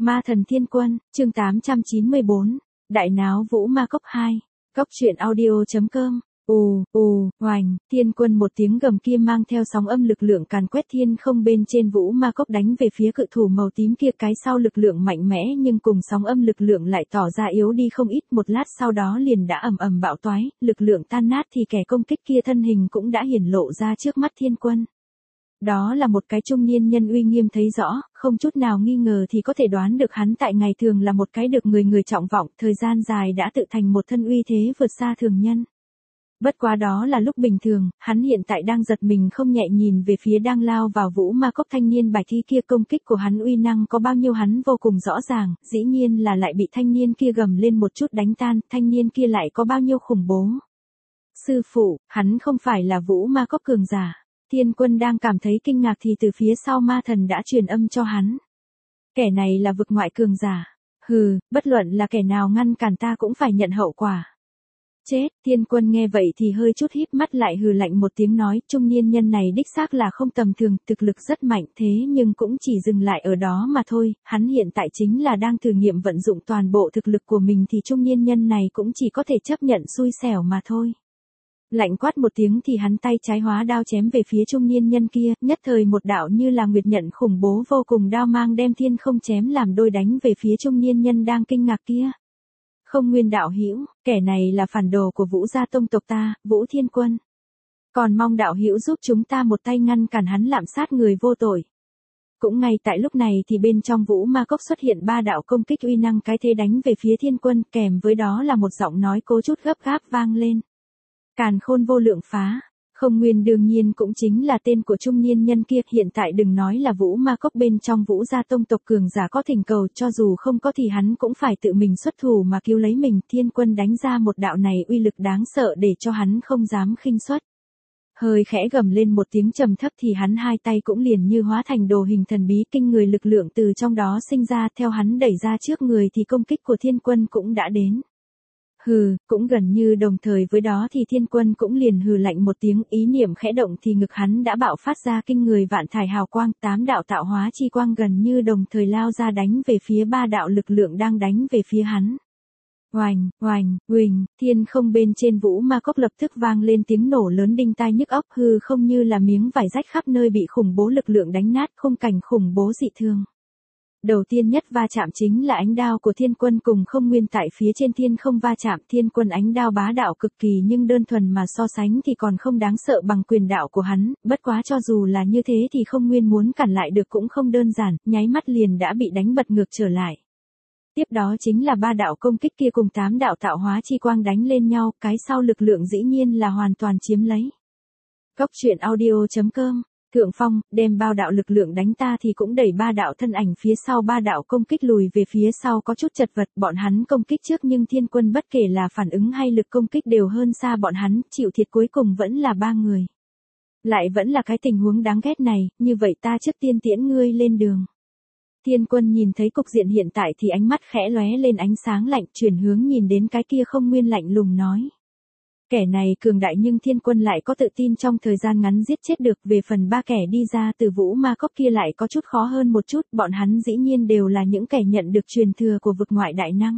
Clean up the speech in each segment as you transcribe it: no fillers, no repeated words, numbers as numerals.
Ma thần thiên quân, chương 894, Đại náo Vũ Ma Cốc 2, Cốc truyện audio.com. Hoành, thiên quân một tiếng gầm kia mang theo sóng âm lực lượng càn quét thiên không bên trên Vũ Ma Cốc đánh về phía cự thủ màu tím kia, cái sau lực lượng mạnh mẽ nhưng cùng sóng âm lực lượng lại tỏ ra yếu đi không ít, một lát sau đó liền đã ầm ầm bạo toái, lực lượng tan nát thì kẻ công kích kia thân hình cũng đã hiển lộ ra trước mắt thiên quân. Đó là một cái trung niên nhân uy nghiêm thấy rõ, không chút nào nghi ngờ thì có thể đoán được hắn tại ngày thường là một cái được người trọng vọng, thời gian dài đã tự thành một thân uy thế vượt xa thường nhân. Bất quá đó là lúc bình thường, hắn hiện tại đang giật mình không nhẹ nhìn về phía đang lao vào Vũ Ma Cốc thanh niên bài thi kia, công kích của hắn uy năng có bao nhiêu hắn vô cùng rõ ràng, dĩ nhiên là lại bị thanh niên kia gầm lên một chút đánh tan, thanh niên kia lại có bao nhiêu khủng bố. Sư phụ, hắn không phải là Vũ Ma Cốc cường giả. Thiên quân đang cảm thấy kinh ngạc thì từ phía sau ma thần đã truyền âm cho hắn. Kẻ này là vực ngoại cường giả. Hừ, bất luận là kẻ nào ngăn cản ta cũng phải nhận hậu quả. Chết, thiên quân nghe vậy thì hơi chút híp mắt lại hừ lạnh một tiếng nói, trung niên nhân này đích xác là không tầm thường, thực lực rất mạnh thế nhưng cũng chỉ dừng lại ở đó mà thôi, hắn hiện tại chính là đang thử nghiệm vận dụng toàn bộ thực lực của mình thì trung niên nhân này cũng chỉ có thể chấp nhận xui xẻo mà thôi. Lạnh quát một tiếng thì hắn tay trái hóa đao chém về phía trung niên nhân kia, nhất thời một đạo như là nguyệt nhận khủng bố vô cùng đao mang đem thiên không chém làm đôi đánh về phía trung niên nhân đang kinh ngạc kia. Không Nguyên đạo hữu, kẻ này là phản đồ của Vũ gia tông tộc ta, Vũ Thiên Quân. Còn mong đạo hữu giúp chúng ta một tay ngăn cản hắn lạm sát người vô tội. Cũng ngay tại lúc này thì bên trong Vũ Ma Cốc xuất hiện ba đạo công kích uy năng cái thế đánh về phía Thiên Quân, kèm với đó là một giọng nói cố chút gấp gáp vang lên. Càn khôn vô lượng phá. Không Nguyên đương nhiên cũng chính là tên của trung niên nhân kia, hiện tại đừng nói là Vũ Ma Cốc bên trong Vũ gia tông tộc cường giả có thỉnh cầu, cho dù không có thì hắn cũng phải tự mình xuất thủ mà cứu lấy mình. Thiên Quân đánh ra một đạo này uy lực đáng sợ để cho hắn không dám khinh suất. Hơi khẽ gầm lên một tiếng trầm thấp thì hắn hai tay cũng liền như hóa thành đồ hình thần bí, kinh người lực lượng từ trong đó sinh ra, theo hắn đẩy ra trước người thì công kích của Thiên Quân cũng đã đến. Hừ, cũng gần như đồng thời với đó thì Thiên Quân cũng liền hừ lạnh một tiếng, ý niệm khẽ động thì ngực hắn đã bạo phát ra kinh người vạn thải hào quang, 8 đạo tạo hóa chi quang gần như đồng thời lao ra đánh về phía ba đạo lực lượng đang đánh về phía hắn. Oành, oành, uỳnh, thiên không bên trên Vũ Ma Cốc lập tức vang lên tiếng nổ lớn đinh tai nhức óc, hư không như là miếng vải rách khắp nơi bị khủng bố lực lượng đánh nát, khung cảnh khủng bố dị thường. Đầu tiên nhất va chạm chính là ánh đao của Thiên Quân cùng Không Nguyên tại phía trên thiên không va chạm, Thiên Quân ánh đao bá đạo cực kỳ nhưng đơn thuần mà so sánh thì còn không đáng sợ bằng quyền đạo của hắn, bất quá cho dù là như thế thì Không Nguyên muốn cản lại được cũng không đơn giản, nháy mắt liền đã bị đánh bật ngược trở lại. Tiếp đó chính là ba đạo công kích kia cùng 8 đạo tạo hóa chi quang đánh lên nhau, cái sau lực lượng dĩ nhiên là hoàn toàn chiếm lấy. Cốc truyện audio.com. Thượng phong, đem bao đạo lực lượng đánh ta thì cũng đẩy ba đạo thân ảnh phía sau ba đạo công kích lùi về phía sau có chút chật vật, bọn hắn công kích trước nhưng Thiên Quân bất kể là phản ứng hay lực công kích đều hơn xa bọn hắn, chịu thiệt cuối cùng vẫn là ba người. Lại vẫn là cái tình huống đáng ghét này, như vậy ta trước tiên tiễn ngươi lên đường. Thiên Quân nhìn thấy cục diện hiện tại thì ánh mắt khẽ lóe lên ánh sáng lạnh, chuyển hướng nhìn đến cái kia Không Nguyên lạnh lùng nói. Kẻ này cường đại nhưng Thiên Quân lại có tự tin trong thời gian ngắn giết chết được, về phần ba kẻ đi ra từ Vũ Ma Cốc kia lại có chút khó hơn một chút, bọn hắn dĩ nhiên đều là những kẻ nhận được truyền thừa của vực ngoại đại năng.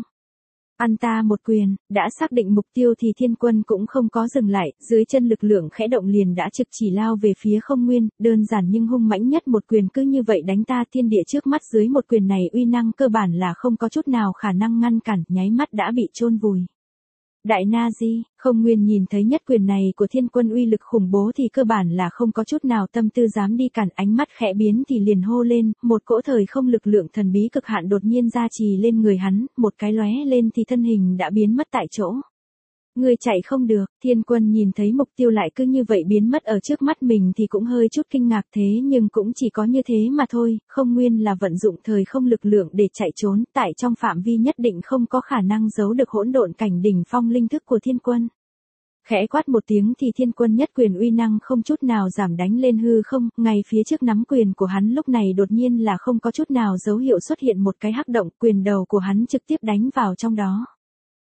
Ăn ta một quyền, đã xác định mục tiêu thì Thiên Quân cũng không có dừng lại, dưới chân lực lượng khẽ động liền đã trực chỉ lao về phía Không Nguyên, đơn giản nhưng hung mãnh nhất một quyền cứ như vậy đánh ta, thiên địa trước mắt dưới một quyền này uy năng cơ bản là không có chút nào khả năng ngăn cản, nháy mắt đã bị chôn vùi. Đại Na Di, Không Nguyên nhìn thấy nhất quyền này của Thiên Quân uy lực khủng bố thì cơ bản là không có chút nào tâm tư dám đi cản, ánh mắt khẽ biến thì liền hô lên, một cỗ thời không lực lượng thần bí cực hạn đột nhiên ra trì lên người hắn, một cái lóe lên thì thân hình đã biến mất tại chỗ. Người chạy không được, Thiên Quân nhìn thấy mục tiêu lại cứ như vậy biến mất ở trước mắt mình thì cũng hơi chút kinh ngạc thế nhưng cũng chỉ có như thế mà thôi, Không Nguyên là vận dụng thời không lực lượng để chạy trốn, tại trong phạm vi nhất định không có khả năng giấu được hỗn độn cảnh đỉnh phong linh thức của Thiên Quân. Khẽ quát một tiếng thì Thiên Quân nhất quyền uy năng không chút nào giảm đánh lên hư không, ngay phía trước nắm quyền của hắn lúc này đột nhiên là không có chút nào dấu hiệu xuất hiện một cái hắc động, quyền đầu của hắn trực tiếp đánh vào trong đó.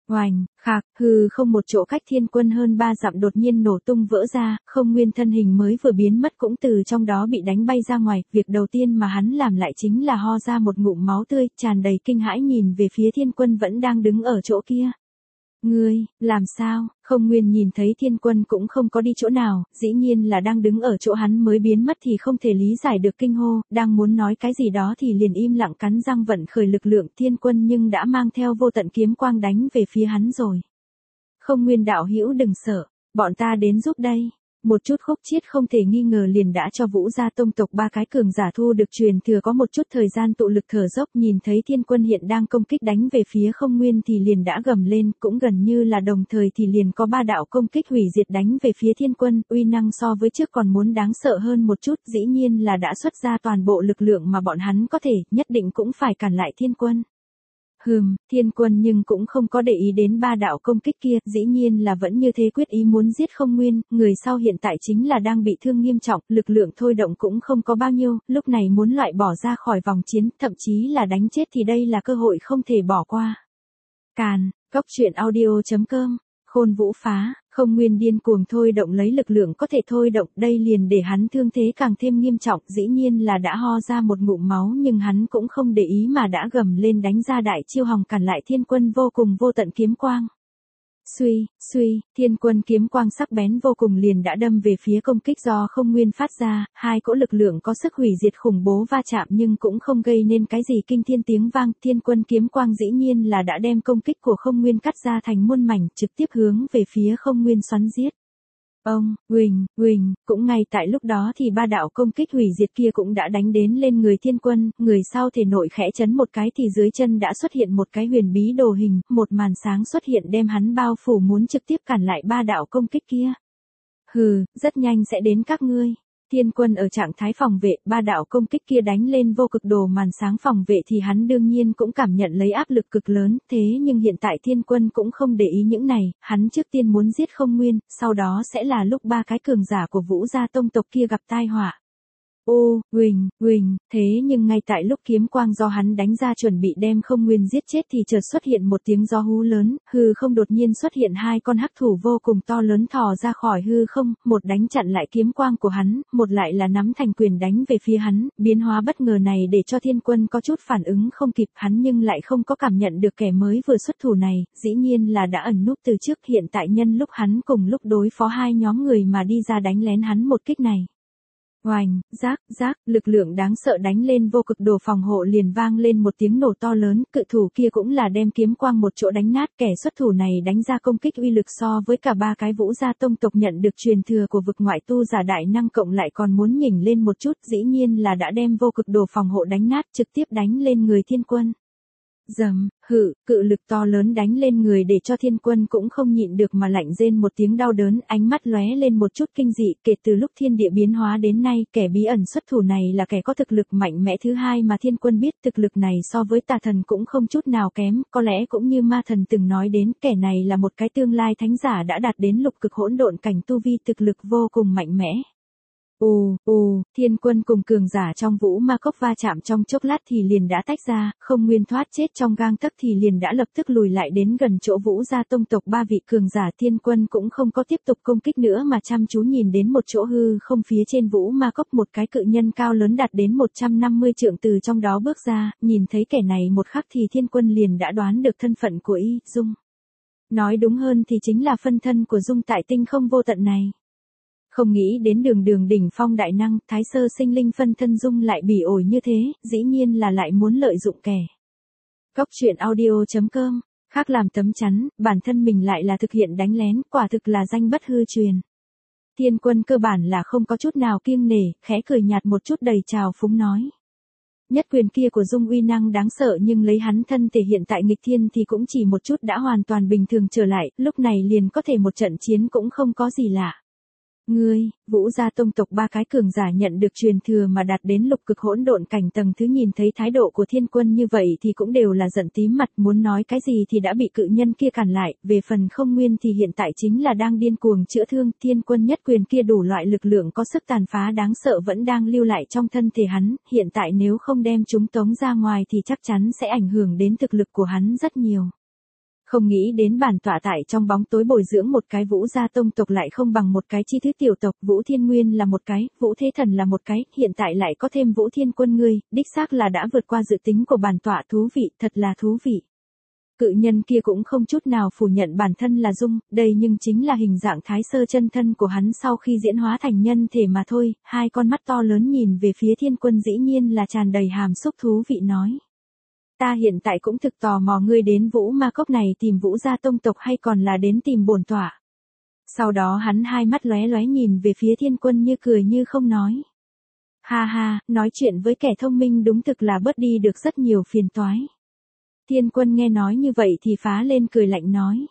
Oành, khạc, hư không một chỗ cách thiên quân hơn 3 dặm đột nhiên nổ tung vỡ ra, không nguyên thân hình mới vừa biến mất cũng từ trong đó bị đánh bay ra ngoài, việc đầu tiên mà hắn làm lại chính là ho ra một ngụm máu tươi, tràn đầy kinh hãi nhìn về phía thiên quân vẫn đang đứng ở chỗ kia. Ngươi, làm sao, không nguyên nhìn thấy thiên quân cũng không có đi chỗ nào, dĩ nhiên là đang đứng ở chỗ hắn mới biến mất thì không thể lý giải được kinh hô, đang muốn nói cái gì đó thì liền im lặng cắn răng vận khởi lực lượng thiên quân nhưng đã mang theo vô tận kiếm quang đánh về phía hắn rồi. Không nguyên đạo hữu đừng sợ, bọn ta đến giúp đây. Một chút khúc chiết không thể nghi ngờ liền đã cho Vũ gia tông tộc 3 cái cường giả thu được truyền thừa có một chút thời gian tụ lực thở dốc nhìn thấy thiên quân hiện đang công kích đánh về phía không nguyên thì liền đã gầm lên cũng gần như là đồng thời thì liền có 3 đạo công kích hủy diệt đánh về phía thiên quân uy năng so với trước còn muốn đáng sợ hơn một chút dĩ nhiên là đã xuất ra toàn bộ lực lượng mà bọn hắn có thể nhất định cũng phải cản lại thiên quân. Thiên quân nhưng cũng không có để ý đến 3 đạo công kích kia, dĩ nhiên là vẫn như thế quyết ý muốn giết không nguyên, người sau hiện tại chính là đang bị thương nghiêm trọng, lực lượng thôi động cũng không có bao nhiêu, lúc này muốn loại bỏ ra khỏi vòng chiến, thậm chí là đánh chết thì đây là cơ hội không thể bỏ qua. Càn, Cốc Truyện Audio.com, Khôn Vũ phá, không nguyên điên cuồng thôi động lấy lực lượng có thể thôi động, đây liền để hắn thương thế càng thêm nghiêm trọng, dĩ nhiên là đã ho ra một ngụm máu nhưng hắn cũng không để ý mà đã gầm lên đánh ra đại chiêu hòng cản lại thiên quân vô cùng vô tận kiếm quang. Suy, thiên quân kiếm quang sắc bén vô cùng liền đã đâm về phía công kích do không nguyên phát ra, 2 cỗ lực lượng có sức hủy diệt khủng bố va chạm nhưng cũng không gây nên cái gì kinh thiên tiếng vang, thiên quân kiếm quang dĩ nhiên là đã đem công kích của không nguyên cắt ra thành muôn mảnh trực tiếp hướng về phía không nguyên xoắn giết. Ông, Huỳnh, cũng ngay tại lúc đó thì 3 đạo công kích hủy diệt kia cũng đã đánh đến lên người thiên quân, người sau thể nội khẽ chấn một cái thì dưới chân đã xuất hiện một cái huyền bí đồ hình, một màn sáng xuất hiện đem hắn bao phủ muốn trực tiếp cản lại 3 đạo công kích kia. Rất nhanh sẽ đến các ngươi. Thiên quân ở trạng thái phòng vệ, 3 đạo công kích kia đánh lên vô cực đồ màn sáng phòng vệ thì hắn đương nhiên cũng cảm nhận lấy áp lực cực lớn, thế nhưng hiện tại thiên quân cũng không để ý những này, hắn trước tiên muốn giết không nguyên, sau đó sẽ là lúc 3 cái cường giả của Vũ gia tông tộc kia gặp tai họa. Huỳnh, thế nhưng ngay tại lúc kiếm quang do hắn đánh ra chuẩn bị đem không nguyên giết chết thì chợt xuất hiện một tiếng gió hú lớn, hư không đột nhiên xuất hiện 2 con hắc thủ vô cùng to lớn thò ra khỏi hư không, một đánh chặn lại kiếm quang của hắn, một lại là nắm thành quyền đánh về phía hắn, biến hóa bất ngờ này để cho thiên quân có chút phản ứng không kịp hắn nhưng lại không có cảm nhận được kẻ mới vừa xuất thủ này, dĩ nhiên là đã ẩn núp từ trước hiện tại nhân lúc hắn cùng lúc đối phó 2 nhóm người mà đi ra đánh lén hắn một kích này. Oành, rác, lực lượng đáng sợ đánh lên vô cực đồ phòng hộ liền vang lên một tiếng nổ to lớn, cự thủ kia cũng là đem kiếm quang một chỗ đánh nát, kẻ xuất thủ này đánh ra công kích uy lực so với cả 3 cái Vũ gia tông tộc nhận được truyền thừa của vực ngoại tu giả đại năng cộng lại còn muốn nhỉnh lên một chút, dĩ nhiên là đã đem vô cực đồ phòng hộ đánh nát trực tiếp đánh lên người thiên quân. Cự lực to lớn đánh lên người để cho thiên quân cũng không nhịn được mà lạnh rên một tiếng đau đớn, ánh mắt lóe lên một chút kinh dị, kể từ lúc thiên địa biến hóa đến nay, kẻ bí ẩn xuất thủ này là kẻ có thực lực mạnh mẽ thứ 2 mà thiên quân biết, thực lực này so với tà thần cũng không chút nào kém, có lẽ cũng như ma thần từng nói đến, kẻ này là một cái tương lai thánh giả đã đạt đến lục cực hỗn độn cảnh tu vi thực lực vô cùng mạnh mẽ. Thiên quân cùng cường giả trong Vũ Ma Cốc va chạm trong chốc lát thì liền đã tách ra, không nguyên thoát chết trong gang tấc thì liền đã lập tức lùi lại đến gần chỗ Vũ gia tông tộc 3 vị cường giả, thiên quân cũng không có tiếp tục công kích nữa mà chăm chú nhìn đến một chỗ hư không phía trên Vũ Ma Cốc, một cái cự nhân cao lớn đạt đến 150 trượng từ trong đó bước ra, nhìn thấy kẻ này một khắc thì thiên quân liền đã đoán được thân phận của y, Dung. Nói đúng hơn thì chính là phân thân của Dung tại tinh không vô tận này. Không nghĩ đến đường đỉnh phong đại năng, thái sơ sinh linh phân thân Dung lại bỉ ổi như thế, dĩ nhiên là lại muốn lợi dụng kẻ. Cốc Truyện Audio.com, khác làm tấm chắn, bản thân mình lại là thực hiện đánh lén, quả thực là danh bất hư truyền. Thiên quân cơ bản là không có chút nào kiêng nể, khẽ cười nhạt một chút đầy trào phúng nói. Nhất quyền kia của Dung uy năng đáng sợ nhưng lấy hắn thân thể hiện tại nghịch thiên thì cũng chỉ một chút đã hoàn toàn bình thường trở lại, lúc này liền có thể một trận chiến cũng không có gì lạ. Ngươi, Vũ gia tông tộc 3 cái cường giả nhận được truyền thừa mà đạt đến lục cực hỗn độn cảnh tầng thứ, nhìn thấy thái độ của thiên quân như vậy thì cũng đều là giận tím mặt, muốn nói cái gì thì đã bị cự nhân kia cản lại, về phần không nguyên thì hiện tại chính là đang điên cuồng chữa thương, thiên quân nhất quyền kia đủ loại lực lượng có sức tàn phá đáng sợ vẫn đang lưu lại trong thân thể hắn, hiện tại nếu không đem chúng tống ra ngoài thì chắc chắn sẽ ảnh hưởng đến thực lực của hắn rất nhiều. Không nghĩ đến bản tọa tại trong bóng tối bồi dưỡng một cái Vũ gia tông tộc lại không bằng một cái chi thứ tiểu tộc, Vũ Thiên Nguyên là một cái, Vũ Thế Thần là một cái, hiện tại lại có thêm Vũ Thiên Quân ngươi, đích xác là đã vượt qua dự tính của bản tọa, thú vị, thật là thú vị. Cự nhân kia cũng không chút nào phủ nhận bản thân là dung, đây nhưng chính là hình dạng thái sơ chân thân của hắn sau khi diễn hóa thành nhân thể mà thôi, hai con mắt to lớn nhìn về phía Thiên Quân dĩ nhiên là tràn đầy hàm xúc thú vị nói. Ta hiện tại cũng thực tò mò ngươi đến Vũ Ma Cốc này tìm Vũ gia tông tộc hay còn là đến tìm bổn tọa. Sau đó hắn hai mắt lóe lóe nhìn về phía Thiên Quân như cười như không nói. Ha ha, nói chuyện với kẻ thông minh đúng thực là bớt đi được rất nhiều phiền toái. Thiên Quân nghe nói như vậy thì phá lên cười lạnh nói.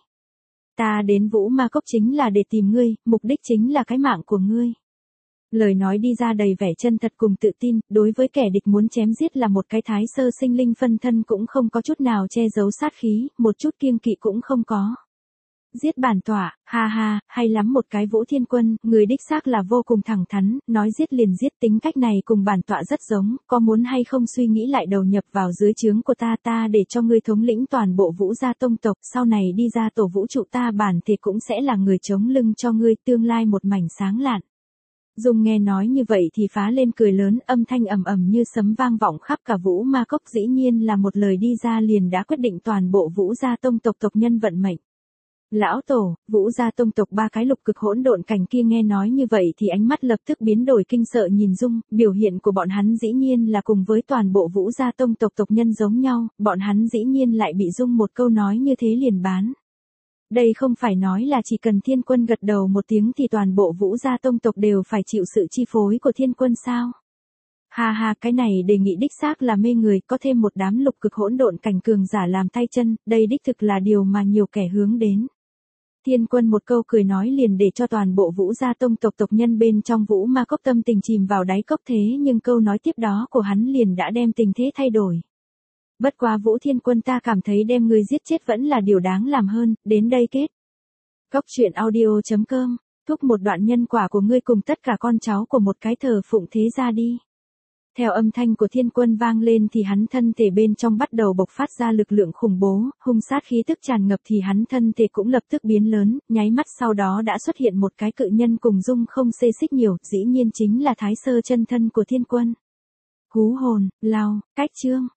Ta đến Vũ Ma Cốc chính là để tìm ngươi, mục đích chính là cái mạng của ngươi. Lời nói đi ra đầy vẻ chân thật cùng tự tin, đối với kẻ địch muốn chém giết là một cái thái sơ sinh linh phân thân cũng không có chút nào che giấu sát khí, một chút kiêng kỵ cũng không có. Giết bản tọa, ha ha, hay lắm một cái Vũ Thiên Quân, người đích xác là vô cùng thẳng thắn, nói giết liền giết, tính cách này cùng bản tọa rất giống, có muốn hay không suy nghĩ lại đầu nhập vào dưới trướng của ta để cho ngươi thống lĩnh toàn bộ Vũ gia tông tộc, sau này đi ra tổ vũ trụ ta bản thì cũng sẽ là người chống lưng cho ngươi, tương lai một mảnh sáng lạn. Dung nghe nói như vậy thì phá lên cười lớn, âm thanh ầm ầm như sấm vang vọng khắp cả Vũ Ma Cốc, dĩ nhiên là một lời đi ra liền đã quyết định toàn bộ Vũ gia tông tộc tộc nhân vận mệnh. Lão tổ, Vũ gia tông tộc ba cái lục cực hỗn độn cảnh kia nghe nói như vậy thì ánh mắt lập tức biến đổi kinh sợ nhìn Dung, biểu hiện của bọn hắn dĩ nhiên là cùng với toàn bộ Vũ gia tông tộc tộc nhân giống nhau, bọn hắn dĩ nhiên lại bị Dung một câu nói như thế liền bán. Đây không phải nói là chỉ cần Thiên Quân gật đầu một tiếng thì toàn bộ Vũ gia tông tộc đều phải chịu sự chi phối của Thiên Quân sao? Ha ha, cái này đề nghị đích xác là mê người, có thêm một đám lục cực hỗn độn cảnh cường giả làm tay chân, đây đích thực là điều mà nhiều kẻ hướng đến. Thiên Quân một câu cười nói liền để cho toàn bộ Vũ gia tông tộc tộc nhân bên trong Vũ Ma Cốc tâm tình chìm vào đáy cốc, thế nhưng câu nói tiếp đó của hắn liền đã đem tình thế thay đổi. Bất quá Vũ Thiên Quân, ta cảm thấy đem ngươi giết chết vẫn là điều đáng làm hơn, đến đây kết. Cốc truyện audio.com, thúc một đoạn nhân quả của ngươi cùng tất cả con cháu của một cái thờ phụng thế gia đi. Theo âm thanh của Thiên Quân vang lên thì hắn thân thể bên trong bắt đầu bộc phát ra lực lượng khủng bố, hung sát khí tức tràn ngập thì hắn thân thể cũng lập tức biến lớn, nháy mắt sau đó đã xuất hiện một cái cự nhân cùng Dung không xê xích nhiều, dĩ nhiên chính là thái sơ chân thân của Thiên Quân. Hú hồn, lao, cách chương.